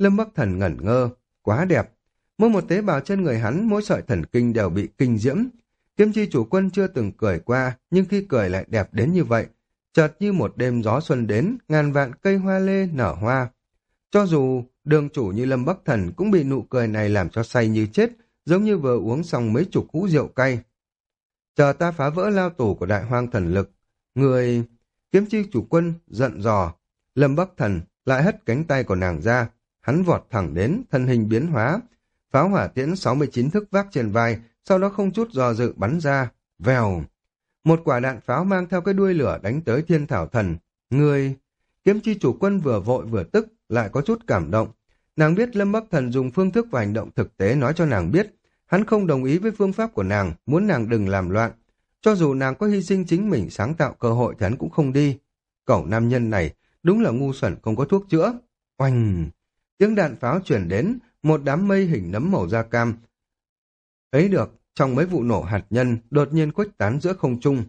Lâm Bắc Thần ngẩn ngơ, quá đẹp. Mỗi một tế bào trên người hắn, mỗi sợi thần kinh đều bị kinh diễm. Kiếm chi chủ quân chưa từng cười qua, nhưng khi cười lại đẹp đến như vậy. Chợt như một đêm gió xuân đến, ngàn vạn cây hoa lê nở hoa. Cho dù đường chủ như Lâm Bắc Thần cũng bị nụ cười này làm cho say như chết, giống như vừa uống xong mấy chục hũ rượu cay. Chờ ta phá vỡ lao tù của đại hoang thần lực. Người... Kiếm chi chủ quân giận dò. Lâm Bắc Thần lại hất cánh tay của nàng ra. Hắn vọt thẳng đến, thân hình biến hóa. Pháo hỏa tiễn sáu mươi chín thức vác trên vai, sau đó không chút do dự bắn ra. Vèo! Một quả đạn pháo mang theo cái đuôi lửa đánh tới thiên thảo thần. Người... Kiếm chi chủ quân vừa vội vừa tức, lại có chút cảm động. Nàng biết Lâm Bắc Thần dùng phương thức và hành động thực tế nói cho nàng biết. Hắn không đồng ý với phương pháp của nàng, muốn nàng đừng làm loạn. Cho dù nàng có hy sinh chính mình sáng tạo cơ hội thì hắn cũng không đi. Cẩu nam nhân này đúng là ngu xuẩn không có thuốc chữa. Oanh! Tiếng đạn pháo chuyển đến, một đám mây hình nấm màu da cam. Thấy được, trong mấy vụ nổ hạt nhân đột nhiên khuếch tán giữa không trung.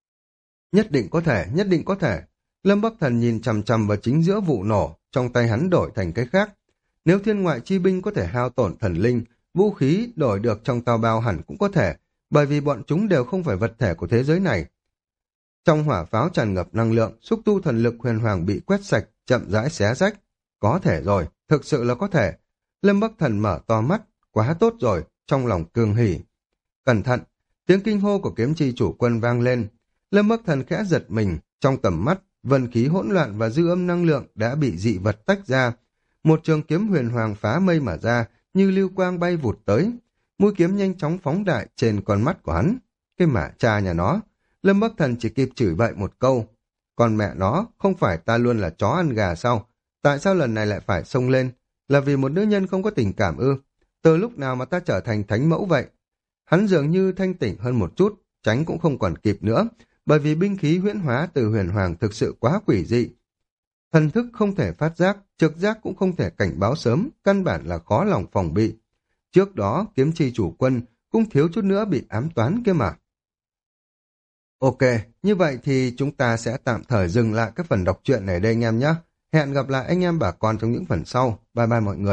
Nhất định có thể, nhất định có thể. Lâm Bắc Thần nhìn chằm chằm vào chính giữa vụ nổ, trong tay hắn đổi thành cái khác. Nếu thiên ngoại chi binh có thể hao tổn thần linh, vũ khí đổi được trong tàu bao hẳn cũng có thể, bởi vì bọn chúng đều không phải vật thể của thế giới này. Trong hỏa pháo tràn ngập năng lượng, xúc tu thần lực huyền hoàng bị quét sạch, chậm rãi xé rách. Có thể rồi, thực sự là có thể. Lâm Bắc Thần mở to mắt, quá tốt rồi, trong lòng cường hỉ. Cẩn thận, tiếng kinh hô của kiếm chi chủ quân vang lên. Lâm Bắc Thần khẽ giật mình, trong tầm mắt, vân khí hỗn loạn và dư âm năng lượng đã bị dị vật tách ra. Một trường kiếm huyền hoàng phá mây mà ra, như lưu quang bay vụt tới. Mũi kiếm nhanh chóng phóng đại trên con mắt của hắn. Cái mả cha nhà nó. Lâm Bắc Thần chỉ kịp chửi bậy một câu. Còn mẹ nó, không phải ta luôn là chó ăn gà sao? Tại sao lần này lại phải xông lên? Là vì một nữ nhân không có tình cảm ư? Từ lúc nào mà ta trở thành thánh mẫu vậy? Hắn dường như thanh tỉnh hơn một chút, tránh cũng không còn kịp nữa, bởi vì binh khí huyễn hóa từ huyền hoàng thực sự quá quỷ dị. Thần thức không thể phát giác, trực giác cũng không thể cảnh báo sớm, căn bản là khó lòng phòng bị. Trước đó, kiếm chi chủ quân cũng thiếu chút nữa bị ám toán kia mà. Ok, như vậy thì chúng ta sẽ tạm thời dừng lại cái phần đọc truyện này đây anh em nhé. Hẹn gặp lại anh em bà con trong những phần sau. Bye bye mọi người.